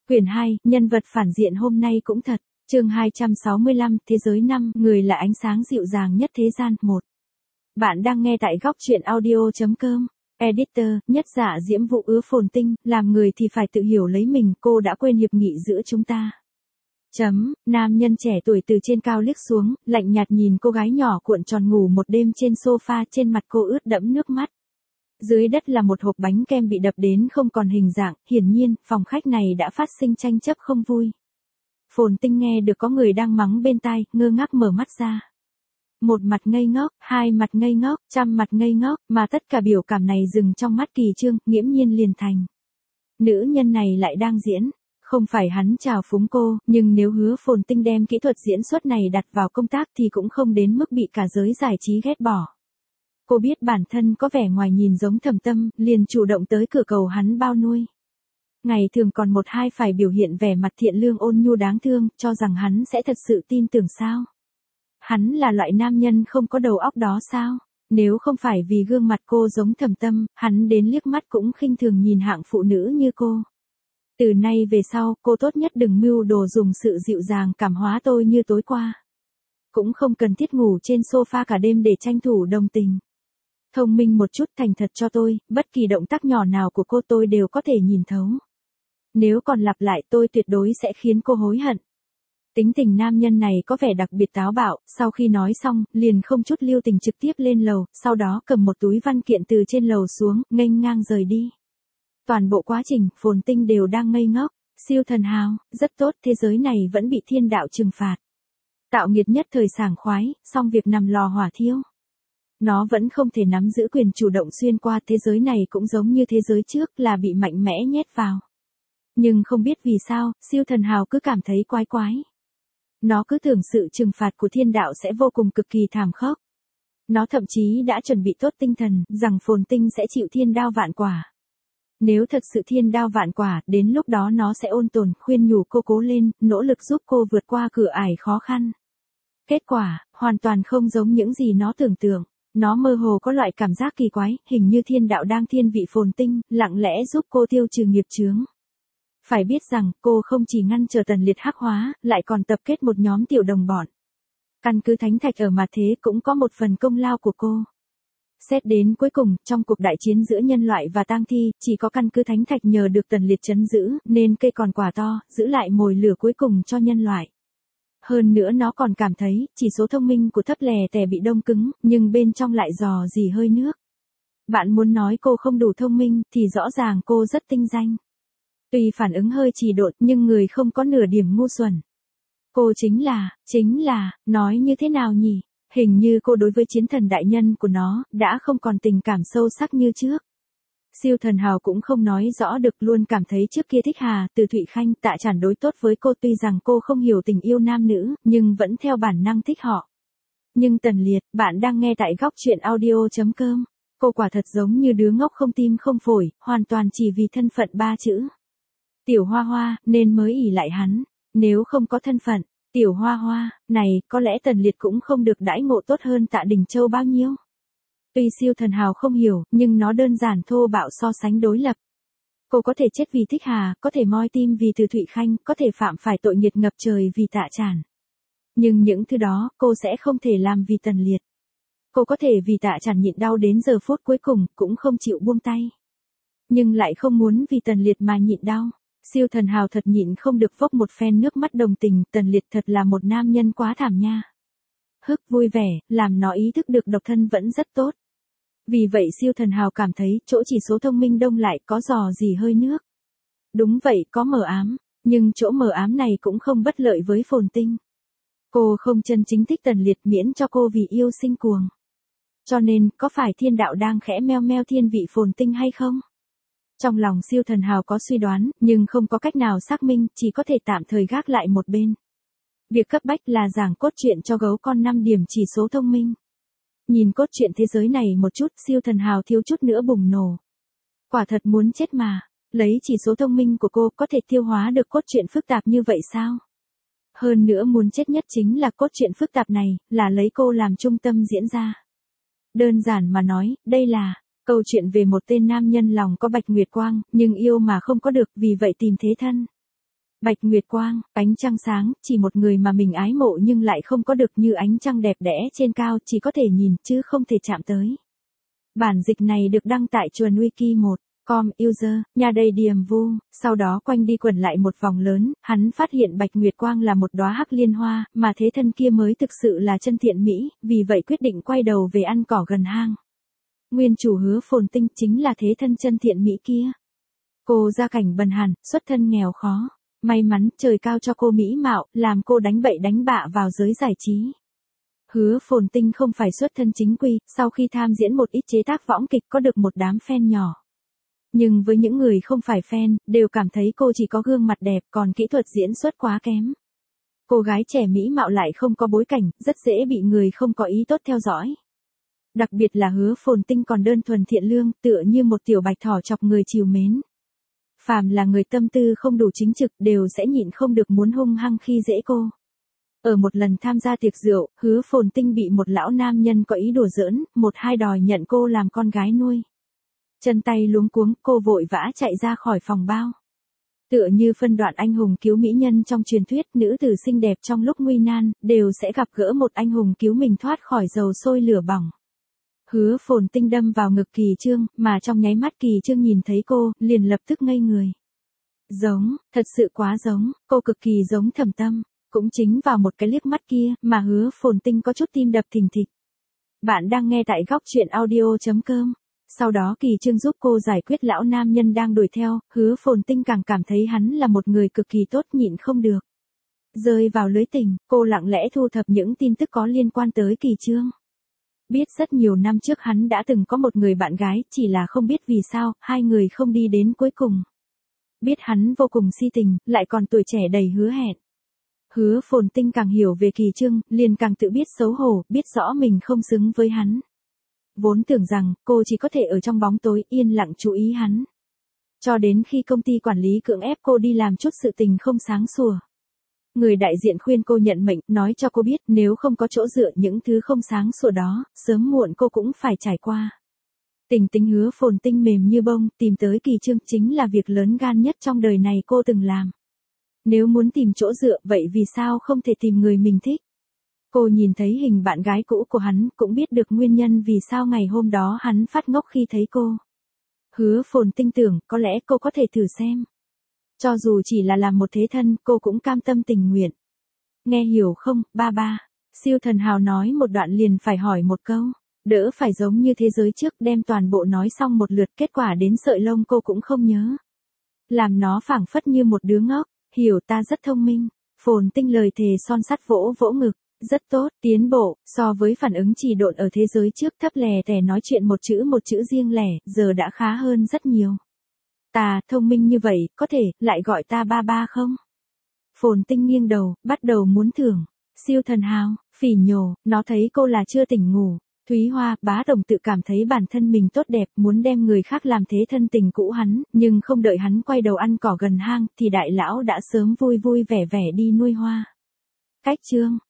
Quyển 2, nhân vật phản diện hôm nay cũng thật. Chương 265, Thế giới 5, người là ánh sáng dịu dàng nhất thế gian. 1. Bạn đang nghe tại góc truyện audio.com. Editor, nhất dạ Diễm Vụ ứa phồn tinh, làm người thì phải tự hiểu lấy mình, cô đã quên hiệp nghị giữa chúng ta. Nam nhân trẻ tuổi từ trên cao liếc xuống, lạnh nhạt nhìn cô gái nhỏ cuộn tròn ngủ một đêm trên sofa, trên mặt cô ướt đẫm nước mắt. Dưới đất là một hộp bánh kem bị đập đến không còn hình dạng, hiển nhiên, phòng khách này đã phát sinh tranh chấp không vui. Phồn tinh nghe được có người đang mắng bên tai, ngơ ngác mở mắt ra. Một mặt ngây ngốc, hai mặt ngây ngốc, trăm mặt ngây ngốc, mà tất cả biểu cảm này dừng trong mắt Kỳ Trương, nghiễm nhiên liền thành. Nữ nhân này lại đang diễn. Không phải hắn trào phúng cô, nhưng nếu hứa Phồn tinh đem kỹ thuật diễn xuất này đặt vào công tác thì cũng không đến mức bị cả giới giải trí ghét bỏ. Cô biết bản thân có vẻ ngoài nhìn giống Thẩm Tâm, liền chủ động tới cửa cầu hắn bao nuôi. Ngày thường còn một hai phải biểu hiện vẻ mặt thiện lương ôn nhu đáng thương, cho rằng hắn sẽ thật sự tin tưởng sao? Hắn là loại nam nhân không có đầu óc đó sao? Nếu không phải vì gương mặt cô giống Thẩm Tâm, hắn đến liếc mắt cũng khinh thường nhìn hạng phụ nữ như cô. Từ nay về sau, cô tốt nhất đừng mưu đồ dùng sự dịu dàng cảm hóa tôi như tối qua. Cũng không cần thiết ngủ trên sofa cả đêm để tranh thủ đồng tình. Thông minh một chút, thành thật cho tôi, bất kỳ động tác nhỏ nào của cô tôi đều có thể nhìn thấu. Nếu còn lặp lại tôi tuyệt đối sẽ khiến cô hối hận. Tính tình nam nhân này có vẻ đặc biệt táo bạo, sau khi nói xong, liền không chút lưu tình trực tiếp lên lầu, sau đó cầm một túi văn kiện từ trên lầu xuống, nghênh ngang rời đi. Toàn bộ quá trình, Phồn tinh đều đang ngây ngốc. Siêu thần hào, rất tốt, thế giới này vẫn bị thiên đạo trừng phạt. Tạo nghiệt nhất thời sảng khoái, xong việc nằm lò hỏa thiêu. Nó vẫn không thể nắm giữ quyền chủ động xuyên qua, thế giới này cũng giống như thế giới trước, là bị mạnh mẽ nhét vào. Nhưng không biết vì sao, siêu thần hào cứ cảm thấy quái quái. Nó cứ tưởng sự trừng phạt của thiên đạo sẽ vô cùng cực kỳ thảm khốc. Nó thậm chí đã chuẩn bị tốt tinh thần, rằng Phồn tinh sẽ chịu thiên đao vạn quả. Nếu thật sự thiên đao vạn quả, đến lúc đó nó sẽ ôn tồn, khuyên nhủ cô cố lên, nỗ lực giúp cô vượt qua cửa ải khó khăn. Kết quả, hoàn toàn không giống những gì nó tưởng tượng. Nó mơ hồ có loại cảm giác kỳ quái, hình như thiên đạo đang thiên vị Phồn tinh, lặng lẽ giúp cô tiêu trừ nghiệp chướng. Phải biết rằng, cô không chỉ ngăn trở Tần Liệt hắc hóa, lại còn tập kết một nhóm tiểu đồng bọn. Căn cứ Thánh Thạch ở mà thế cũng có một phần công lao của cô. Xét đến cuối cùng, trong cuộc đại chiến giữa nhân loại và tang thi, chỉ có căn cứ Thánh Thạch nhờ được Tần Liệt trấn giữ, nên cây còn quả to, giữ lại mồi lửa cuối cùng cho nhân loại. Hơn nữa nó còn cảm thấy, chỉ số thông minh của thấp lè tè bị đông cứng, nhưng bên trong lại dò dỉ hơi nước. Bạn muốn nói cô không đủ thông minh, thì rõ ràng cô rất tinh danh. Tuy phản ứng hơi trì độn, nhưng người không có nửa điểm ngu xuẩn. Cô chính là, nói như thế nào nhỉ? Hình như cô đối với chiến thần đại nhân của nó, đã không còn tình cảm sâu sắc như trước. Siêu thần hào cũng không nói rõ được, luôn cảm thấy trước kia thích Hà, Từ Thụy Khanh, Tạ Trản đối tốt với cô, tuy rằng cô không hiểu tình yêu nam nữ, nhưng vẫn theo bản năng thích họ. Nhưng Tần Liệt, bạn đang nghe tại góc truyện audio.com. Cô quả thật giống như đứa ngốc không tim không phổi, hoàn toàn chỉ vì thân phận 3 chữ. Tiểu Hoa Hoa, nên mới ỷ lại hắn. Nếu không có thân phận, Tiểu Hoa Hoa, này, có lẽ Tần Liệt cũng không được đãi ngộ tốt hơn Tạ Đình Châu bao nhiêu. Tuy siêu thần hào không hiểu, nhưng nó đơn giản thô bạo so sánh đối lập. Cô có thể chết vì thích Hà, có thể moi tim vì Từ Thụy Khanh, có thể phạm phải tội nghiệt ngập trời vì Tạ Trản. Nhưng những thứ đó, cô sẽ không thể làm vì Tần Liệt. Cô có thể vì Tạ Trản nhịn đau đến giờ phút cuối cùng, cũng không chịu buông tay. Nhưng lại không muốn vì Tần Liệt mà nhịn đau. Siêu thần hào thật nhịn không được vốc một phen nước mắt đồng tình, Tần Liệt thật là một nam nhân quá thảm nha. Hức vui vẻ, làm nó ý thức được độc thân vẫn rất tốt. Vì vậy siêu thần hào cảm thấy, chỗ chỉ số thông minh đông lại có dò dỉ hơi nước. Đúng vậy, có mờ ám, nhưng chỗ mờ ám này cũng không bất lợi với Phồn tinh. Cô không chân chính thích Tần Liệt, miễn cho cô vì yêu sinh cuồng. Cho nên, có phải thiên đạo đang khẽ meo meo thiên vị Phồn tinh hay không? Trong lòng siêu thần hào có suy đoán, nhưng không có cách nào xác minh, chỉ có thể tạm thời gác lại một bên. Việc cấp bách là giảng cốt truyện cho gấu con 5 điểm chỉ số thông minh. Nhìn cốt truyện thế giới này một chút, siêu thần hào thiếu chút nữa bùng nổ. Quả thật muốn chết mà, lấy chỉ số thông minh của cô có thể tiêu hóa được cốt truyện phức tạp như vậy sao? Hơn nữa muốn chết nhất chính là cốt truyện phức tạp này, là lấy cô làm trung tâm diễn ra. Đơn giản mà nói, đây là câu chuyện về một tên nam nhân lòng có bạch nguyệt quang, nhưng yêu mà không có được, vì vậy tìm thế thân. Bạch Nguyệt Quang, ánh trăng sáng, chỉ một người mà mình ái mộ nhưng lại không có được như ánh trăng đẹp đẽ trên cao, chỉ có thể nhìn chứ không thể chạm tới. Bản dịch này được đăng tại Chuồn Wiki 1. Com user, nhà đầy điềm vu, sau đó quanh đi quẩn lại một vòng lớn, hắn phát hiện Bạch Nguyệt Quang là một đóa hắc liên hoa, mà thế thân kia mới thực sự là chân thiện mỹ, vì vậy quyết định quay đầu về ăn cỏ gần hang. Nguyên chủ Hứa Phồn Tinh chính là thế thân chân thiện mỹ kia. Cô gia cảnh bần hàn, xuất thân nghèo khó. May mắn trời cao cho cô mỹ mạo, làm cô đánh bậy đánh bạ vào giới giải trí. Hứa Phồn Tinh không phải xuất thân chính quy, sau khi tham diễn một ít chế tác võng kịch có được một đám fan nhỏ. Nhưng với những người không phải fan, đều cảm thấy cô chỉ có gương mặt đẹp, còn kỹ thuật diễn xuất quá kém. Cô gái trẻ mỹ mạo lại không có bối cảnh, rất dễ bị người không có ý tốt theo dõi. Đặc biệt là Hứa Phồn Tinh còn đơn thuần thiện lương, tựa như một tiểu bạch thỏ chọc người trìu mến. Phàm là người tâm tư không đủ chính trực đều sẽ nhịn không được muốn hung hăng khi dễ cô. Ở một lần tham gia tiệc rượu, Hứa Phồn Tinh bị một lão nam nhân có ý đùa giỡn, một hai đòi nhận cô làm con gái nuôi. Chân tay luống cuống, cô vội vã chạy ra khỏi phòng bao. Tựa như phân đoạn anh hùng cứu mỹ nhân trong truyền thuyết, nữ tử xinh đẹp trong lúc nguy nan, đều sẽ gặp gỡ một anh hùng cứu mình thoát khỏi dầu sôi lửa bỏng. Hứa Phồn Tinh đâm vào ngực Kỳ Trương, mà trong nháy mắt Kỳ Trương nhìn thấy cô, liền lập tức ngây người. Giống, thật sự quá giống, cô cực kỳ giống Thẩm Tâm. Cũng chính vào một cái liếc mắt kia, mà Hứa Phồn Tinh có chút tim đập thình thịch. Bạn đang nghe tại góc truyện audio.com. Sau đó Kỳ Trương giúp cô giải quyết lão nam nhân đang đuổi theo, Hứa Phồn Tinh càng cảm thấy hắn là một người cực kỳ tốt, nhịn không được. Rơi vào lưới tình, cô lặng lẽ thu thập những tin tức có liên quan tới Kỳ Trương. Biết rất nhiều năm trước hắn đã từng có một người bạn gái, chỉ là không biết vì sao, hai người không đi đến cuối cùng. Biết hắn vô cùng si tình, lại còn tuổi trẻ đầy hứa hẹn. Hứa Phồn Tinh càng hiểu về Kỳ Trương, liền càng tự biết xấu hổ, biết rõ mình không xứng với hắn. Vốn tưởng rằng, cô chỉ có thể ở trong bóng tối, yên lặng chú ý hắn. Cho đến khi công ty quản lý cưỡng ép cô đi làm chút sự tình không sáng sủa. Người đại diện khuyên cô nhận mệnh, nói cho cô biết nếu không có chỗ dựa những thứ không sáng sủa đó, sớm muộn cô cũng phải trải qua. Tình tính Hứa Phồn Tinh mềm như bông, tìm tới Kỳ Trương chính là việc lớn gan nhất trong đời này cô từng làm. Nếu muốn tìm chỗ dựa, vậy vì sao không thể tìm người mình thích? Cô nhìn thấy hình bạn gái cũ của hắn, cũng biết được nguyên nhân vì sao ngày hôm đó hắn phát ngốc khi thấy cô. Hứa Phồn Tinh tưởng, có lẽ cô có thể thử xem. Cho dù chỉ là làm một thế thân, cô cũng cam tâm tình nguyện. Nghe hiểu không, ba ba? Siêu thần hào nói một đoạn liền phải hỏi một câu. Đỡ phải giống như thế giới trước, đem toàn bộ nói xong một lượt, kết quả đến sợi lông cô cũng không nhớ. Làm nó phảng phất như một đứa ngốc. Hiểu, ta rất thông minh. Phồn Tinh lời thề son sắt vỗ vỗ ngực. Rất tốt, tiến bộ, so với phản ứng trì độn ở thế giới trước, thấp lè tè nói chuyện một chữ riêng lẻ, giờ đã khá hơn rất nhiều. Ta, thông minh như vậy, có thể, lại gọi ta ba ba không? Phồn Tinh nghiêng đầu, bắt đầu muốn thưởng. Siêu thần hào, phỉ nhổ, nó thấy cô là chưa tỉnh ngủ. Thúy Hoa, bá đồng tự cảm thấy bản thân mình tốt đẹp, muốn đem người khác làm thế thân tình cũ hắn, nhưng không đợi hắn quay đầu ăn cỏ gần hang, thì đại lão đã sớm vui vui vẻ vẻ đi nuôi hoa. Cách chương.